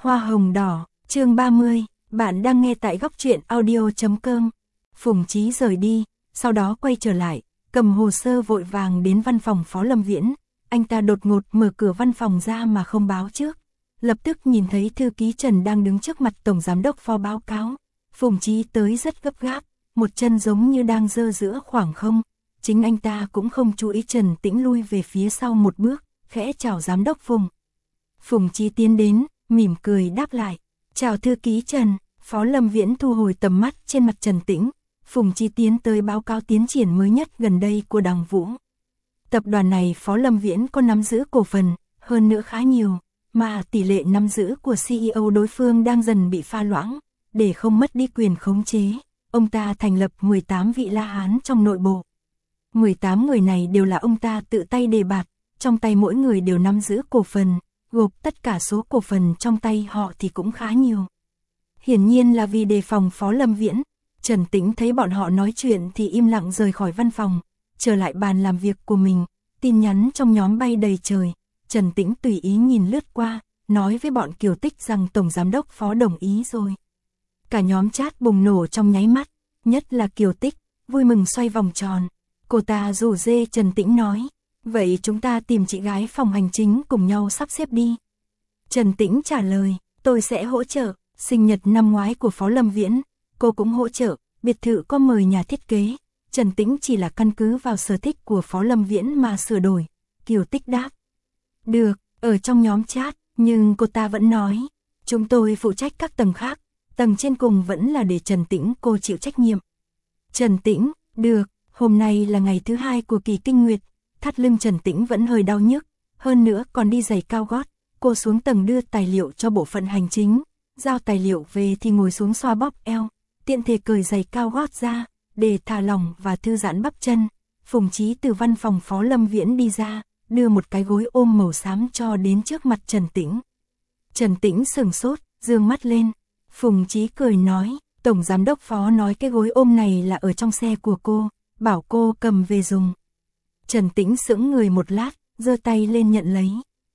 Hoa hồng đỏ, chương 30, bạn đang nghe tại góc truyện audio.com. Phùng Chí rời đi, sau đó quay trở lại, cầm hồ sơ vội vàng đến văn phòng Phó Lâm Viễn. Anh ta đột ngột mở cửa văn phòng ra mà không báo trước. Lập tức nhìn thấy thư ký Trần đang đứng trước mặt Tổng Giám đốc Phó báo cáo. Phùng Chí tới rất gấp gáp, một chân giống như đang giơ giữa khoảng không. Chính anh ta cũng không chú ý Trần Tĩnh lui về phía sau một bước, khẽ chào Giám đốc Phùng. Phùng Chí tiến đến, mỉm cười đáp lại. Chào thư ký Trần. Phó Lâm Viễn thu hồi tầm mắt trên mặt Trần Tĩnh. Phùng Chí tiến tới báo cáo tiến triển mới nhất gần đây của Đằng Vũ. Tập đoàn này Phó Lâm Viễn có nắm giữ cổ phần, hơn nữa khá nhiều, mà tỷ lệ nắm giữ của CEO đối phương đang dần bị pha loãng. Để không mất đi quyền khống chế, ông ta thành lập 18 vị La Hán trong nội bộ. 18 người này đều là ông ta tự tay đề bạt, trong tay mỗi người đều nắm giữ cổ phần, gộp tất cả số cổ phần trong tay họ thì cũng khá nhiều. Hiển nhiên là vì đề phòng Phó Lâm Viễn. Trần Tĩnh thấy bọn họ nói chuyện thì im lặng rời khỏi văn phòng, trở lại bàn làm việc của mình. Tin nhắn trong nhóm bay đầy trời. Trần Tĩnh tùy ý nhìn lướt qua, nói với bọn Kiều Tích rằng Tổng Giám đốc Phó đồng ý rồi. Cả nhóm chat bùng nổ trong nháy mắt, nhất là Kiều Tích, vui mừng xoay vòng tròn. Cô ta rủ rê Trần Tĩnh nói, vậy chúng ta tìm chị gái phòng hành chính cùng nhau sắp xếp đi. Trần Tĩnh trả lời, tôi sẽ hỗ trợ. Sinh nhật năm ngoái của Phó Lâm Viễn, cô cũng hỗ trợ. Biệt thự có mời nhà thiết kế, Trần Tĩnh chỉ là căn cứ vào sở thích của Phó Lâm Viễn mà sửa đổi. Kiều Tích đáp, được. Ở trong nhóm chat, nhưng cô ta vẫn nói, chúng tôi phụ trách các tầng khác, tầng trên cùng vẫn là để Trần Tĩnh cô chịu trách nhiệm. Trần Tĩnh, được. Hôm nay là ngày thứ 2 của kỳ kinh nguyệt, thắt lưng Trần Tĩnh vẫn hơi đau nhức, hơn nữa còn đi giày cao gót. Cô xuống tầng đưa tài liệu cho bộ phận hành chính, giao tài liệu về thì ngồi xuống xoa bóp eo, tiện thể cởi giày cao gót ra, để thả lỏng và thư giãn bắp chân. Phùng Chí từ văn phòng Phó Lâm Viễn đi ra, đưa một cái gối ôm màu xám cho đến trước mặt Trần Tĩnh. Trần Tĩnh sửng sốt, dương mắt lên. Phùng Chí cười nói, Tổng Giám đốc Phó nói cái gối ôm này là ở trong xe của cô, bảo cô cầm về dùng. Trần Tĩnh sững người một lát, giơ tay lên nhận lấy.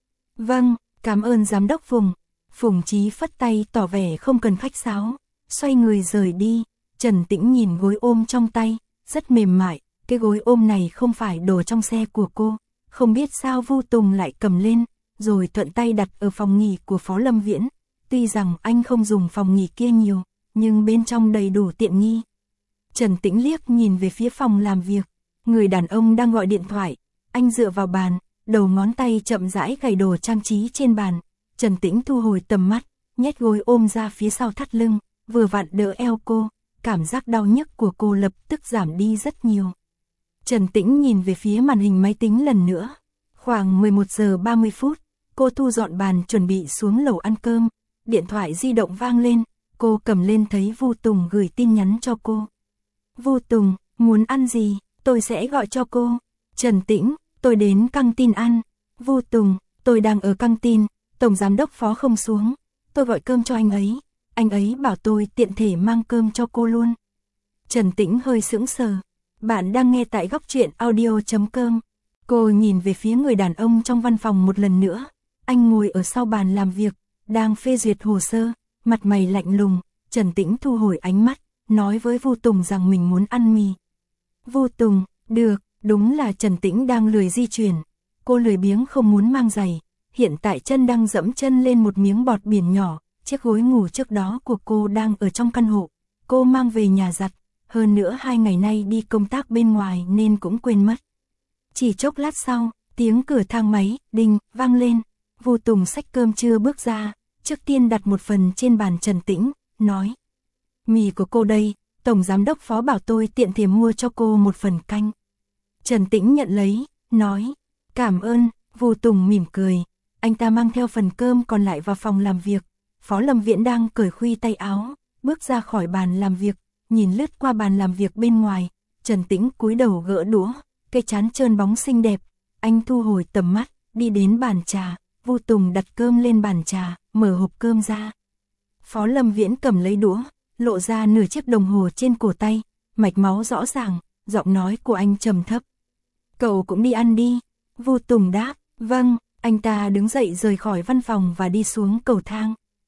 Vâng, cảm ơn Giám đốc Phùng. Phùng Chí phất tay tỏ vẻ không cần khách sáo, xoay người rời đi. Trần Tĩnh nhìn gối ôm trong tay, rất mềm mại. Cái gối ôm này không phải đồ trong xe của cô, không biết sao Vu Tùng lại cầm lên, rồi thuận tay đặt ở phòng nghỉ của Phó Lâm Viễn. Tuy rằng anh không dùng phòng nghỉ kia nhiều, nhưng bên trong đầy đủ tiện nghi. Trần Tĩnh liếc nhìn về phía phòng làm việc, người đàn ông đang gọi điện thoại. Anh dựa vào bàn, đầu ngón tay chậm rãi gảy đồ trang trí trên bàn. Trần Tĩnh thu hồi tầm mắt, nhét gối ôm ra phía sau thắt lưng, vừa vặn đỡ eo cô. Cảm giác đau nhức của cô lập tức giảm đi rất nhiều. Trần Tĩnh nhìn về phía màn hình máy tính lần nữa. Khoảng 11 giờ 30 phút, cô thu dọn bàn chuẩn bị xuống lầu ăn cơm. Điện thoại di động vang lên, cô cầm lên thấy Vu Tùng gửi tin nhắn cho cô. Vu Tùng, muốn ăn gì, tôi sẽ gọi cho cô. Trần Tĩnh, tôi đến căng tin ăn. Vu Tùng, tôi đang ở căng tin, Tổng Giám đốc Phó không xuống, tôi gọi cơm cho anh ấy bảo tôi tiện thể mang cơm cho cô luôn. Trần Tĩnh hơi sững sờ. Bạn đang nghe tại góc truyện audio.com. Cô nhìn về phía người đàn ông trong văn phòng một lần nữa. Anh ngồi ở sau bàn làm việc, đang phê duyệt hồ sơ, mặt mày lạnh lùng. Trần Tĩnh thu hồi ánh mắt, nói với Vu Tùng rằng mình muốn ăn mì. Vu Tùng, được. Đúng là Trần Tĩnh đang lười di chuyển. Cô lười biếng không muốn mang giày. Hiện tại chân đang dẫm chân lên một miếng bọt biển nhỏ. Chiếc gối ngủ trước đó của cô đang ở trong căn hộ. Cô mang về nhà giặt. Hơn nữa 2 ngày nay đi công tác bên ngoài nên cũng quên mất. Chỉ chốc lát sau, tiếng cửa thang máy, đinh, vang lên. Vu Tùng xách cơm trưa bước ra. Trước tiên đặt một phần trên bàn Trần Tĩnh, nói. Mì của cô đây, Tổng Giám đốc Phó bảo tôi tiện thể mua cho cô một phần canh. Trần Tĩnh nhận lấy, nói. Cảm ơn. Vu Tùng mỉm cười. Anh ta mang theo phần cơm còn lại vào phòng làm việc. Phó Lâm Viễn đang cởi khuy tay áo, bước ra khỏi bàn làm việc, nhìn lướt qua bàn làm việc bên ngoài. Trần Tĩnh cúi đầu gỡ đũa, cái trán trơn bóng xinh đẹp. Anh thu hồi tầm mắt, đi đến bàn trà. Vu Tùng đặt cơm lên bàn trà, mở hộp cơm ra. Phó Lâm Viễn cầm lấy đũa, lộ ra nửa chiếc đồng hồ trên cổ tay, mạch máu rõ ràng, giọng nói của anh trầm thấp. Cậu cũng đi ăn đi. Vu Tùng đáp, vâng. Anh ta đứng dậy rời khỏi văn phòng và đi xuống cầu thang.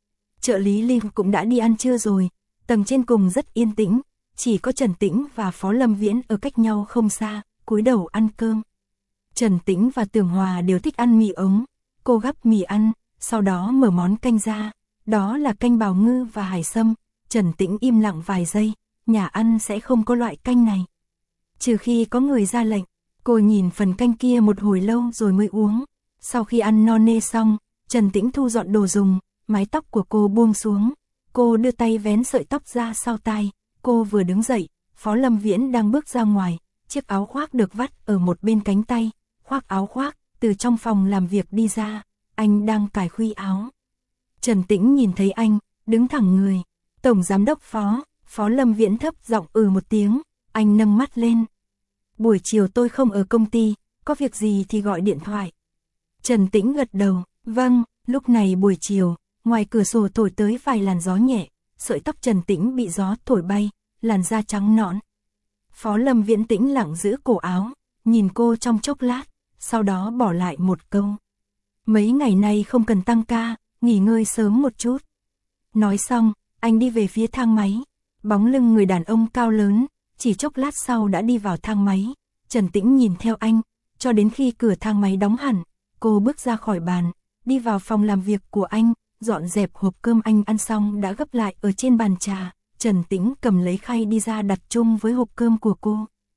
trợ lý Lim cũng đã đi ăn trưa rồi, tầng trên cùng rất yên tĩnh, chỉ có Trần Tĩnh và Phó Lâm Viễn ở cách nhau không xa, cúi đầu ăn cơm. Trần Tĩnh và Tưởng Hòa đều thích ăn mì ống, cô gắp mì ăn, sau đó mở món canh ra, đó là canh bào ngư và hải sâm. Trần Tĩnh im lặng vài giây, nhà ăn sẽ không có loại canh này. Trừ khi có người ra lệnh, cô nhìn phần canh kia một hồi lâu rồi mới uống. Sau khi ăn no nê xong, Trần Tĩnh thu dọn đồ dùng, mái tóc của cô buông xuống. Cô đưa tay vén sợi tóc ra sau tai, cô vừa đứng dậy, Phó Lâm Viễn đang bước ra ngoài, chiếc áo khoác được vắt ở một bên cánh tay, khoác áo khoác, từ trong phòng làm việc đi ra, anh đang cài khuy áo. Trần Tĩnh nhìn thấy anh, đứng thẳng người. Tổng giám đốc Phó Lâm Viễn thấp giọng một tiếng, anh nâng mắt lên. Buổi chiều tôi không ở công ty, có việc gì thì gọi điện thoại. Trần Tĩnh gật đầu, vâng. Lúc này buổi chiều, ngoài cửa sổ thổi tới vài làn gió nhẹ, sợi tóc Trần Tĩnh bị gió thổi bay, làn da trắng nõn. Phó Lâm Viễn tĩnh lặng giữ cổ áo, nhìn cô trong chốc lát, sau đó bỏ lại một câu. Mấy ngày nay không cần tăng ca, nghỉ ngơi sớm một chút. Nói xong, anh đi về phía thang máy, bóng lưng người đàn ông cao lớn, chỉ chốc lát sau đã đi vào thang máy. Trần Tĩnh nhìn theo anh, cho đến khi cửa thang máy đóng hẳn, cô bước ra khỏi bàn, đi vào phòng làm việc của anh, dọn dẹp hộp cơm anh ăn xong đã gấp lại ở trên bàn trà. Trần Tĩnh cầm lấy khay đi ra đặt chung với hộp cơm của cô.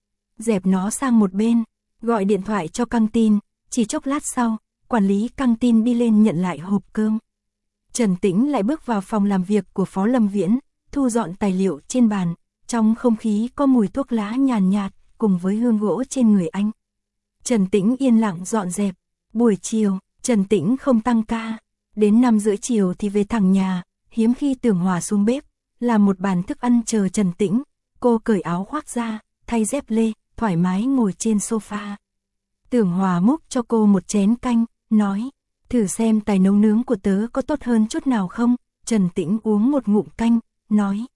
Dẹp nó sang một bên, gọi điện thoại cho căng tin, chỉ chốc lát sau, quản lý căng tin đi lên nhận lại hộp cơm. Trần Tĩnh lại bước vào phòng làm việc của Phó Lâm Viễn, thu dọn tài liệu trên bàn, trong không khí có mùi thuốc lá nhàn nhạt, cùng với hương gỗ trên người anh. Trần Tĩnh yên lặng dọn dẹp, buổi chiều, Trần Tĩnh không tăng ca, đến 5:30 chiều thì về thẳng nhà, hiếm khi Tưởng Hòa xuống bếp, làm một bàn thức ăn chờ Trần Tĩnh, cô cởi áo khoác ra, thay dép lê, thoải mái ngồi trên sofa. Tưởng Hòa múc cho cô một chén canh, nói, thử xem tài nấu nướng của tớ có tốt hơn chút nào không. Trần Tĩnh uống một ngụm canh, nói,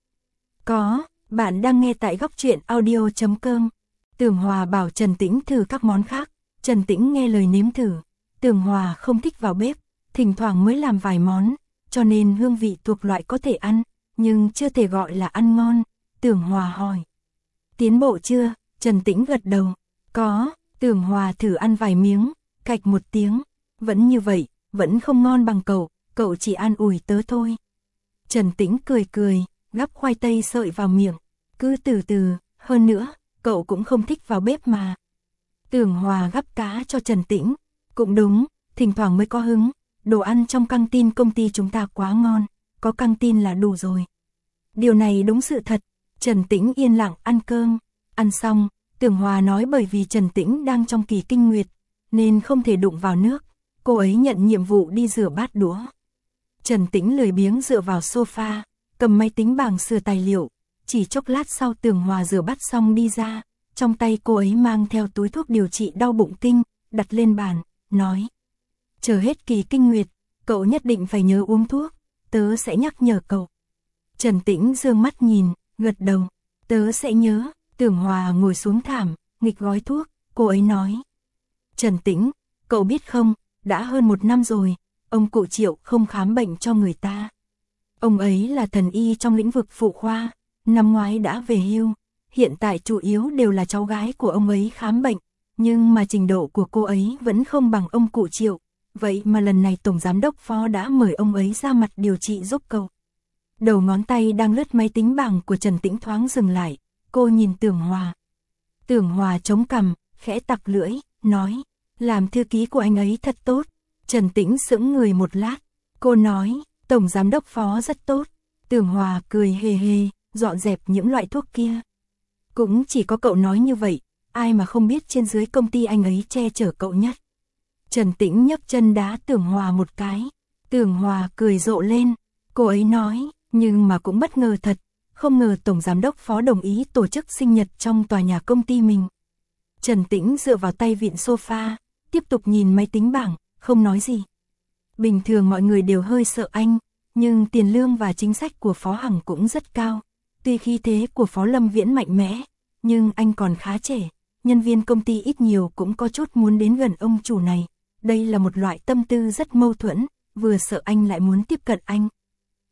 có, bạn đang nghe tại góc truyện audio.com. Tưởng Hòa bảo Trần Tĩnh thử các món khác, Trần Tĩnh nghe lời nếm thử. Tưởng Hòa không thích vào bếp, thỉnh thoảng mới làm vài món, cho nên hương vị thuộc loại có thể ăn, nhưng chưa thể gọi là ăn ngon. Tưởng Hòa hỏi, tiến bộ chưa? Trần Tĩnh gật đầu, có. Tưởng Hòa thử ăn vài miếng, cạch một tiếng, vẫn như vậy, vẫn không ngon bằng cậu chỉ an ủi tớ thôi. Trần Tĩnh cười cười, gắp khoai tây sợi vào miệng, cứ từ từ, hơn nữa, cậu cũng không thích vào bếp mà. Tưởng Hòa gắp cá cho Trần Tĩnh, cũng đúng, thỉnh thoảng mới có hứng, đồ ăn trong căng tin công ty chúng ta quá ngon, có căng tin là đủ rồi. Điều này đúng sự thật. Trần Tĩnh yên lặng ăn cơm, ăn xong, Tưởng Hòa nói bởi vì Trần Tĩnh đang trong kỳ kinh nguyệt, nên không thể đụng vào nước, cô ấy nhận nhiệm vụ đi rửa bát đũa. Trần Tĩnh lười biếng dựa vào sofa, cầm máy tính bảng sửa tài liệu, chỉ chốc lát sau Tưởng Hòa rửa bát xong đi ra, trong tay cô ấy mang theo túi thuốc điều trị đau bụng kinh, đặt lên bàn, nói, chờ hết kỳ kinh nguyệt, cậu nhất định phải nhớ uống thuốc, tớ sẽ nhắc nhở cậu. Trần Tĩnh dương mắt nhìn, gật đầu, tớ sẽ nhớ. Tưởng Hòa ngồi xuống thảm, nghịch gói thuốc, cô ấy nói, Trần Tĩnh, cậu biết không, đã hơn 1 năm rồi, ông cụ Triệu không khám bệnh cho người ta. Ông ấy là thần y trong lĩnh vực phụ khoa, năm ngoái đã về hưu, hiện tại chủ yếu đều là cháu gái của ông ấy khám bệnh, nhưng mà trình độ của cô ấy vẫn không bằng ông cụ Triệu, vậy mà lần này Tổng Giám đốc Phó đã mời ông ấy ra mặt điều trị giúp cậu. Đầu ngón tay đang lướt máy tính bảng của Trần Tĩnh thoáng dừng lại, cô nhìn Tưởng Hòa. Tưởng Hòa chống cằm, khẽ tặc lưỡi, nói, làm thư ký của anh ấy thật tốt. Trần Tĩnh sững người một lát, cô nói, Tổng Giám đốc Phó rất tốt. Tưởng Hòa cười hề hề, dọn dẹp những loại thuốc kia. Cũng chỉ có cậu nói như vậy, ai mà không biết trên dưới công ty anh ấy che chở cậu nhất. Trần Tĩnh nhấc chân đá Tưởng Hòa một cái. Tưởng Hòa cười rộ lên, cô ấy nói, nhưng mà cũng bất ngờ thật, không ngờ Tổng Giám đốc Phó đồng ý tổ chức sinh nhật trong tòa nhà công ty mình. Trần Tĩnh dựa vào tay vịn sofa, tiếp tục nhìn máy tính bảng, không nói gì. Bình thường mọi người đều hơi sợ anh, nhưng tiền lương và chính sách của Phó Hằng cũng rất cao. Tuy khí thế của Phó Lâm Viễn mạnh mẽ, nhưng anh còn khá trẻ, nhân viên công ty ít nhiều cũng có chút muốn đến gần ông chủ này. Đây là một loại tâm tư rất mâu thuẫn, vừa sợ anh lại muốn tiếp cận anh.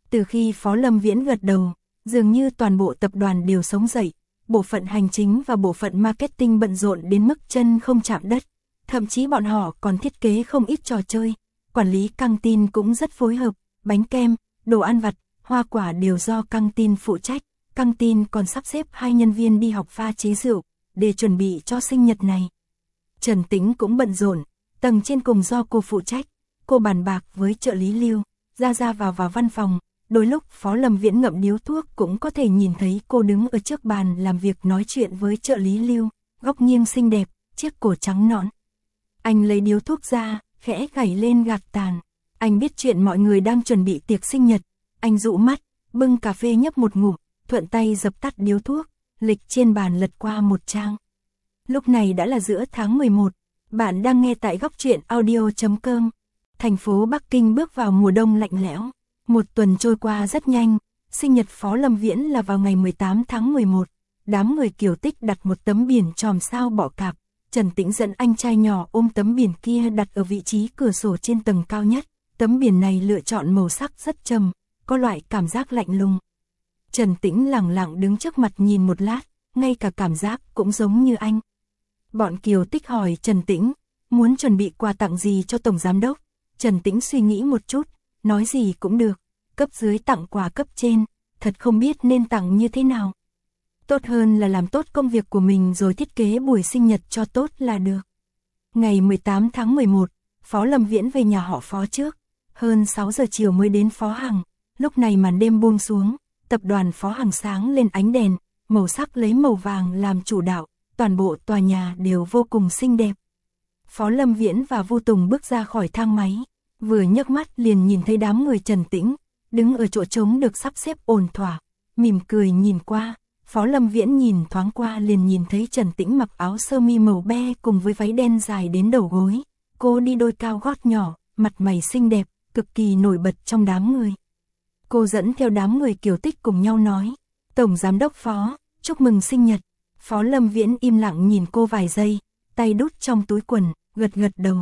Từ khi Phó Lâm Viễn gật đầu, dường như toàn bộ tập đoàn đều sống dậy, bộ phận hành chính và bộ phận marketing bận rộn đến mức chân không chạm đất, thậm chí bọn họ còn thiết kế không ít trò chơi, quản lý căng tin cũng rất phối hợp, bánh kem, đồ ăn vặt, hoa quả đều do căng tin phụ trách, căng tin còn sắp xếp 2 nhân viên đi học pha chế rượu, để chuẩn bị cho sinh nhật này. Trần Tĩnh cũng bận rộn, tầng trên cùng do cô phụ trách, cô bàn bạc với trợ lý Lưu, ra vào văn phòng, đôi lúc Phó Lâm Viễn ngậm điếu thuốc cũng có thể nhìn thấy cô đứng ở trước bàn làm việc nói chuyện với trợ lý Lưu, góc nghiêng xinh đẹp, chiếc cổ trắng nõn. Anh lấy điếu thuốc ra, khẽ gảy lên gạt tàn. Anh biết chuyện mọi người đang chuẩn bị tiệc sinh nhật, anh dụ mắt, bưng cà phê nhấp một ngụm, thuận tay dập tắt điếu thuốc, lịch trên bàn lật qua một trang. Lúc này đã là giữa tháng 11, bạn đang nghe tại góc truyện audio.com. Thành phố Bắc Kinh bước vào mùa đông lạnh lẽo. Một tuần trôi qua rất nhanh, sinh nhật Phó Lâm Viễn là vào ngày 18 tháng 11. Đám người Kiều Tích đặt một tấm biển chòm sao bọ cạp. Trần Tĩnh dẫn anh trai nhỏ ôm tấm biển kia đặt ở vị trí cửa sổ trên tầng cao nhất. Tấm biển này lựa chọn màu sắc rất trầm, có loại cảm giác lạnh lùng. Trần Tĩnh lẳng lặng đứng trước mặt nhìn một lát, ngay cả cảm giác cũng giống như anh. Bọn Kiều Tích hỏi Trần Tĩnh, muốn chuẩn bị quà tặng gì cho Tổng Giám Đốc? Trần Tĩnh suy nghĩ một chút, nói gì cũng được, cấp dưới tặng quà cấp trên, thật không biết nên tặng như thế nào. Tốt hơn là làm tốt công việc của mình rồi thiết kế buổi sinh nhật cho tốt là được. Ngày 18 tháng 11, Phó Lâm Viễn về nhà họ Phó trước, hơn 6 giờ chiều mới đến Phó Hằng, lúc này màn đêm buông xuống, tập đoàn Phó Hằng sáng lên ánh đèn, màu sắc lấy màu vàng làm chủ đạo, toàn bộ tòa nhà đều vô cùng xinh đẹp. Phó Lâm Viễn và Vu Tùng bước ra khỏi thang máy, vừa nhấc mắt liền nhìn thấy đám người Trần Tĩnh, đứng ở chỗ trống được sắp xếp ổn thỏa, mỉm cười nhìn qua. Phó Lâm Viễn nhìn thoáng qua liền nhìn thấy Trần Tĩnh mặc áo sơ mi màu be cùng với váy đen dài đến đầu gối. Cô đi đôi cao gót nhỏ, mặt mày xinh đẹp, cực kỳ nổi bật trong đám người. Cô dẫn theo đám người Kiều Tích cùng nhau nói, Tổng Giám Đốc Phó, chúc mừng sinh nhật. Phó Lâm Viễn im lặng nhìn cô vài giây, tay đút trong túi quần, gật đầu.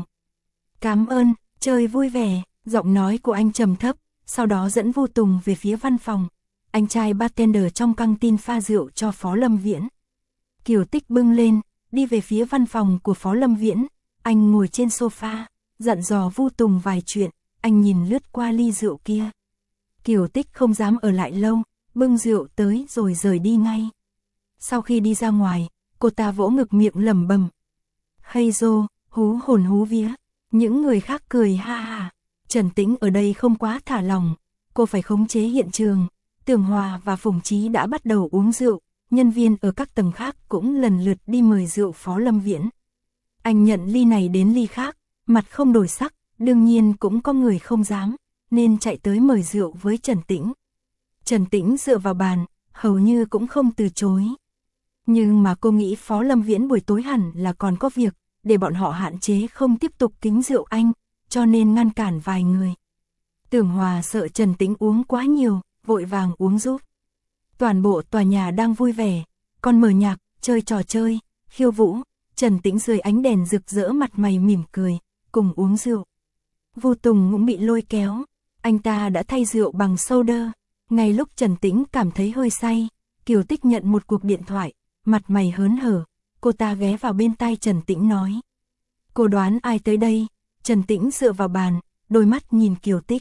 Cảm ơn, chơi vui vẻ, giọng nói của anh trầm thấp, sau đó dẫn Vu Tùng về phía văn phòng. Anh trai bartender trong căng tin pha rượu cho Phó Lâm Viễn. Kiều Tích bưng lên, đi về phía văn phòng của Phó Lâm Viễn. Anh ngồi trên sofa, dặn dò Vu Tùng vài chuyện, anh nhìn lướt qua ly rượu kia. Kiều Tích không dám ở lại lâu, bưng rượu tới rồi rời đi ngay. Sau khi đi ra ngoài, cô ta vỗ ngực miệng lẩm bẩm. Hay dô, hú hồn hú vía. Những người khác cười ha ha. Trần Tĩnh ở đây không quá thả lòng, cô phải khống chế hiện trường. Tưởng Hòa và Phùng Chí đã bắt đầu uống rượu, nhân viên ở các tầng khác cũng lần lượt đi mời rượu Phó Lâm Viễn. Anh nhận ly này đến ly khác, mặt không đổi sắc, đương nhiên cũng có người không dám, nên chạy tới mời rượu với Trần Tĩnh. Trần Tĩnh dựa vào bàn, hầu như cũng không từ chối. Nhưng mà cô nghĩ Phó Lâm Viễn buổi tối hẳn là còn có việc, để bọn họ hạn chế không tiếp tục kính rượu anh, cho nên ngăn cản vài người. Tưởng Hòa sợ Trần Tĩnh uống quá nhiều, vội vàng uống giúp. Toàn bộ tòa nhà đang vui vẻ, còn mở nhạc, chơi trò chơi, khiêu vũ, Trần Tĩnh dưới ánh đèn rực rỡ mặt mày mỉm cười, cùng uống rượu. Vu Tùng cũng bị lôi kéo, anh ta đã thay rượu bằng soda. Ngay lúc Trần Tĩnh cảm thấy hơi say, Kiều Tích nhận một cuộc điện thoại, mặt mày hớn hở, cô ta ghé vào bên tai Trần Tĩnh nói. Cô đoán ai tới đây? Trần Tĩnh dựa vào bàn, đôi mắt nhìn Kiều Tích.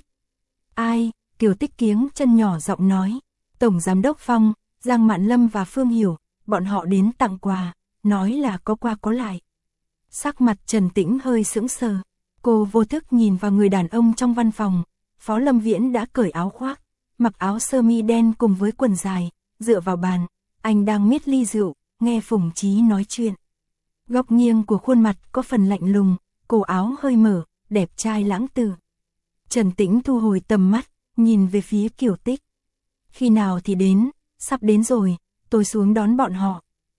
Ai? Kiều Tích kiếng chân nhỏ giọng nói. Tổng Giám Đốc Phong, Giang Mạn Lâm và Phương Hiểu, bọn họ đến tặng quà, nói là có qua có lại. Sắc mặt Trần Tĩnh hơi sững sờ, cô vô thức nhìn vào người đàn ông trong văn phòng. Phó Lâm Viễn đã cởi áo khoác, mặc áo sơ mi đen cùng với quần dài, dựa vào bàn, anh đang miết ly rượu, nghe Phùng Chí nói chuyện. Góc nghiêng của khuôn mặt có phần lạnh lùng, cổ áo hơi mở, đẹp trai lãng tử. Trần Tĩnh thu hồi tầm mắt, nhìn về phía Kiều Tích. Khi nào thì đến, sắp đến rồi, tôi xuống đón bọn họ.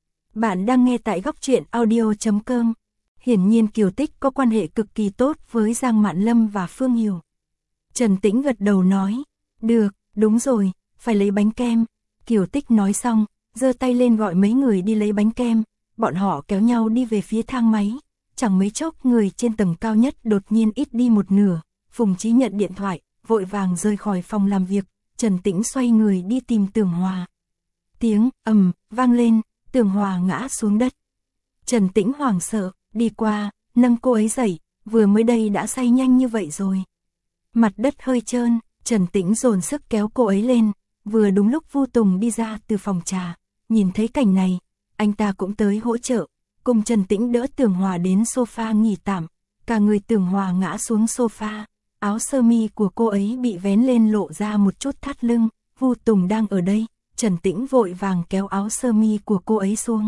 Bạn đang nghe tại góc truyện audio.com. Hiển nhiên Kiều Tích có quan hệ cực kỳ tốt với Giang Mạn Lâm và Phương Hiểu. Trần Tĩnh gật đầu nói, được, đúng rồi, phải lấy bánh kem. Kiều Tích nói xong, giơ tay lên gọi mấy người đi lấy bánh kem, bọn họ kéo nhau đi về phía thang máy. Chẳng mấy chốc người trên tầng cao nhất đột nhiên ít đi một nửa, Phùng Chí nhận điện thoại, vội vàng rời khỏi phòng làm việc, Trần Tĩnh xoay người đi tìm Tưởng Hòa. Tiếng ầm vang lên, Tưởng Hòa ngã xuống đất. Trần Tĩnh hoảng sợ, đi qua, nâng cô ấy dậy, vừa mới đây đã say nhanh như vậy rồi. Mặt đất hơi trơn, Trần Tĩnh dồn sức kéo cô ấy lên, vừa đúng lúc Vu Tùng đi ra từ phòng trà, nhìn thấy cảnh này, anh ta cũng tới hỗ trợ, cùng Trần Tĩnh đỡ Tưởng Hòa đến sofa nghỉ tạm, cả người Tưởng Hòa ngã xuống sofa, áo sơ mi của cô ấy bị vén lên lộ ra một chút thắt lưng, Vu Tùng đang ở đây, Trần Tĩnh vội vàng kéo áo sơ mi của cô ấy xuống.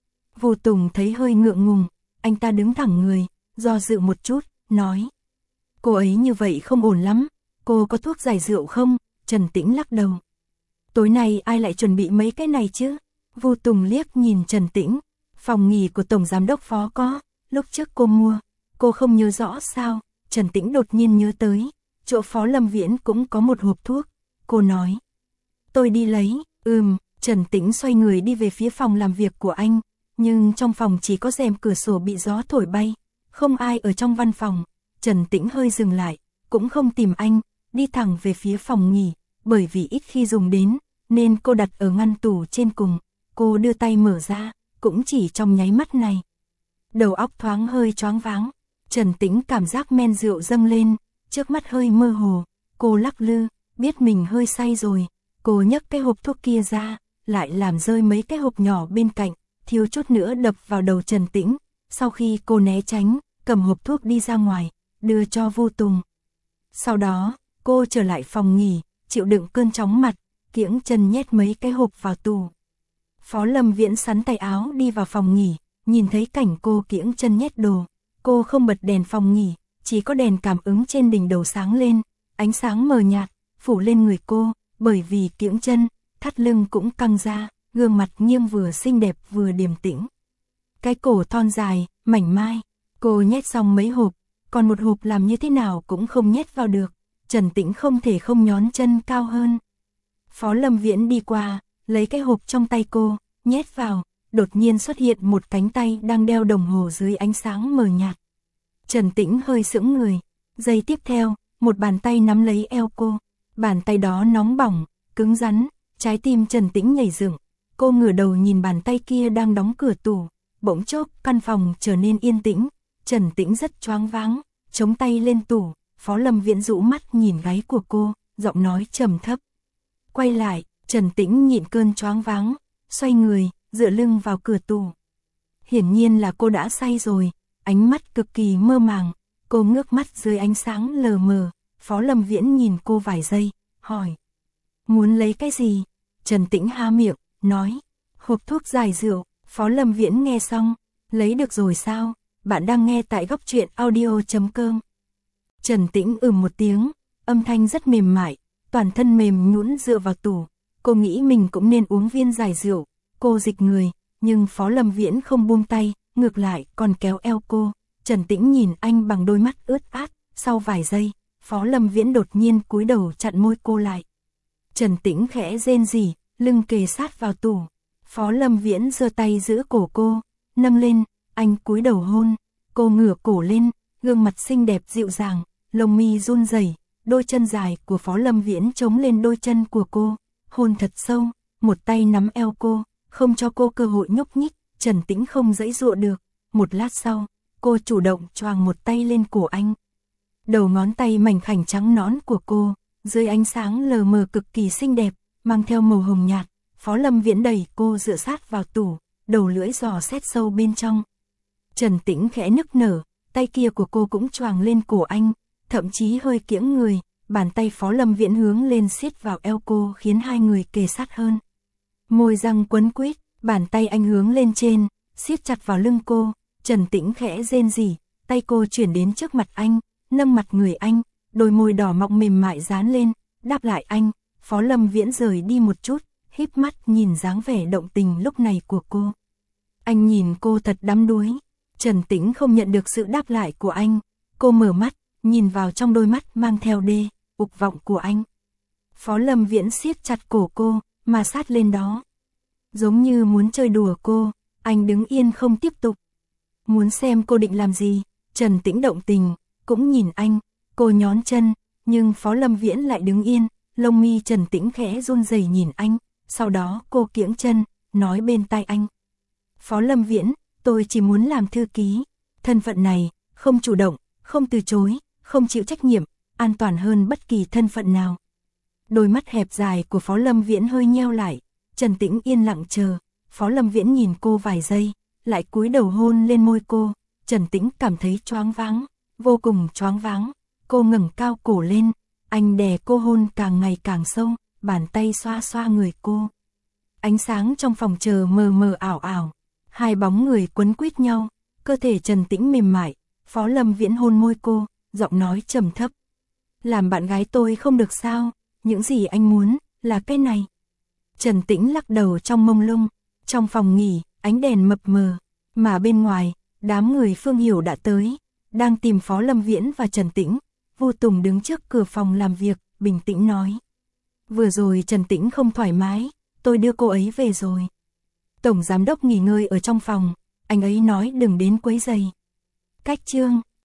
Vu Tùng thấy hơi ngượng ngùng, anh ta đứng thẳng người, do dự một chút, nói. Cô ấy như vậy không ổn lắm, cô có thuốc giải rượu không? Trần Tĩnh lắc đầu. Tối nay ai lại chuẩn bị mấy cái này chứ? Vu Tùng liếc nhìn Trần Tĩnh, phòng nghỉ của Tổng Giám đốc Phó có, lúc trước cô mua, cô không nhớ rõ sao? Trần Tĩnh đột nhiên nhớ tới, chỗ Phó Lâm Viễn cũng có một hộp thuốc, cô nói. Tôi đi lấy, Trần Tĩnh xoay người đi về phía phòng làm việc của anh, nhưng trong phòng chỉ có rèm cửa sổ bị gió thổi bay, không ai ở trong văn phòng. Trần Tĩnh hơi dừng lại, cũng không tìm anh, đi thẳng về phía phòng nghỉ, bởi vì ít khi dùng đến, nên cô đặt ở ngăn tủ trên cùng, cô đưa tay mở ra, cũng chỉ trong nháy mắt này. Đầu óc thoáng hơi choáng váng, Trần Tĩnh cảm giác men rượu dâng lên, trước mắt hơi mơ hồ, cô lắc lư, biết mình hơi say rồi, cô nhấc cái hộp thuốc kia ra, lại làm rơi mấy cái hộp nhỏ bên cạnh, thiếu chút nữa đập vào đầu Trần Tĩnh, sau khi cô né tránh, cầm hộp thuốc đi ra ngoài, đưa cho Vu Tùng. Sau đó, cô trở lại phòng nghỉ, chịu đựng cơn chóng mặt, kiễng chân nhét mấy cái hộp vào tủ. Phó Lâm Viễn sắn tay áo đi vào phòng nghỉ, nhìn thấy cảnh cô kiễng chân nhét đồ, cô không bật đèn phòng nghỉ, chỉ có đèn cảm ứng trên đỉnh đầu sáng lên, ánh sáng mờ nhạt, phủ lên người cô, bởi vì kiễng chân, thắt lưng cũng căng ra, gương mặt nghiêng vừa xinh đẹp vừa điềm tĩnh. Cái cổ thon dài, mảnh mai, cô nhét xong mấy hộp, còn một hộp làm như thế nào cũng không nhét vào được, Trần Tĩnh không thể không nhón chân cao hơn. Phó Lâm Viễn đi qua, lấy cái hộp trong tay cô, nhét vào, đột nhiên xuất hiện một cánh tay đang đeo đồng hồ dưới ánh sáng mờ nhạt. Trần Tĩnh hơi sững người, giây tiếp theo, một bàn tay nắm lấy eo cô, bàn tay đó nóng bỏng, cứng rắn, trái tim Trần Tĩnh nhảy dựng, cô ngửa đầu nhìn bàn tay kia đang đóng cửa tủ, bỗng chốc căn phòng trở nên yên tĩnh, Trần Tĩnh rất choáng váng, chống tay lên tủ, Phó Lâm Viễn rũ mắt nhìn gáy của cô, giọng nói trầm thấp. Quay lại, Trần Tĩnh nhịn cơn choáng váng, xoay người, dựa lưng vào cửa tủ. Hiển nhiên là cô đã say rồi, ánh mắt cực kỳ mơ màng, cô ngước mắt dưới ánh sáng lờ mờ, Phó Lâm Viễn nhìn cô vài giây, hỏi. Muốn lấy cái gì? Trần Tĩnh há miệng, nói. Hộp thuốc giải rượu. Phó Lâm Viễn nghe xong, lấy được rồi sao? Bạn đang nghe tại góc truyện audio.com. Trần Tĩnh một tiếng, âm thanh rất mềm mại, toàn thân mềm nhũn dựa vào tủ. Cô nghĩ mình cũng nên uống viên giải rượu, cô dịch người, nhưng Phó Lâm Viễn không buông tay, ngược lại còn kéo eo cô. Trần Tĩnh nhìn anh bằng đôi mắt ướt át, sau vài giây, Phó Lâm Viễn đột nhiên cúi đầu chặn môi cô lại. Trần Tĩnh khẽ rên rỉ, lưng kề sát vào tủ. Phó Lâm Viễn giơ tay giữ cổ cô, nâng lên, anh cúi đầu hôn, cô ngửa cổ lên, gương mặt xinh đẹp dịu dàng, lông mi run rẩy, đôi chân dài của Phó Lâm Viễn chống lên đôi chân của cô, hôn thật sâu, một tay nắm eo cô, không cho cô cơ hội nhúc nhích, Trần Tĩnh không giãy giụa được, một lát sau, cô chủ động choàng một tay lên cổ anh. Đầu ngón tay mảnh khảnh trắng nõn của cô, dưới ánh sáng lờ mờ cực kỳ xinh đẹp, mang theo màu hồng nhạt, Phó Lâm Viễn đẩy cô dựa sát vào tủ, đầu lưỡi dò xét sâu bên trong. Trần Tĩnh khẽ nức nở, tay kia của cô cũng choàng lên cổ anh, thậm chí hơi kiễng người, bàn tay Phó Lâm Viễn hướng lên siết vào eo cô khiến hai người kề sát hơn. Môi răng quấn quýt, bàn tay anh hướng lên trên, siết chặt vào lưng cô, Trần Tĩnh khẽ rên rỉ, tay cô chuyển đến trước mặt anh, nâng mặt người anh, đôi môi đỏ mọng mềm mại dán lên, đáp lại anh. Phó Lâm Viễn rời đi một chút, híp mắt nhìn dáng vẻ động tình lúc này của cô. Anh nhìn cô thật đắm đuối. Trần Tĩnh không nhận được sự đáp lại của anh, cô mở mắt, nhìn vào trong đôi mắt mang theo ục vọng của anh. Phó Lâm Viễn siết chặt cổ cô, mà sát lên đó. Giống như muốn chơi đùa cô, anh đứng yên không tiếp tục. Muốn xem cô định làm gì, Trần Tĩnh động tình, cũng nhìn anh, cô nhón chân, nhưng Phó Lâm Viễn lại đứng yên, lông mi Trần Tĩnh khẽ run rẩy nhìn anh, sau đó cô kiễng chân, nói bên tai anh. Phó Lâm Viễn, tôi chỉ muốn làm thư ký, thân phận này, không chủ động, không từ chối, không chịu trách nhiệm, an toàn hơn bất kỳ thân phận nào. Đôi mắt hẹp dài của Phó Lâm Viễn hơi nheo lại, Trần Tĩnh yên lặng chờ, Phó Lâm Viễn nhìn cô vài giây, lại cúi đầu hôn lên môi cô, Trần Tĩnh cảm thấy choáng váng, vô cùng choáng váng, cô ngẩng cao cổ lên, anh đè cô hôn càng ngày càng sâu, bàn tay xoa xoa người cô. Ánh sáng trong phòng chờ mờ mờ ảo ảo, hai bóng người quấn quýt nhau, cơ thể Trần Tĩnh mềm mại, Phó Lâm Viễn hôn môi cô, giọng nói trầm thấp. Làm bạn gái tôi không được sao, những gì anh muốn, là cái này. Trần Tĩnh lắc đầu trong mông lung, trong phòng nghỉ, ánh đèn mập mờ, mà bên ngoài, đám người Phương Hiểu đã tới, đang tìm Phó Lâm Viễn và Trần Tĩnh. Vu Tùng đứng trước cửa phòng làm việc, bình tĩnh nói. Vừa rồi Trần Tĩnh không thoải mái, tôi đưa cô ấy về rồi. Tổng giám đốc nghỉ ngơi ở trong phòng, anh ấy nói đừng đến quấy rầy. Cách chương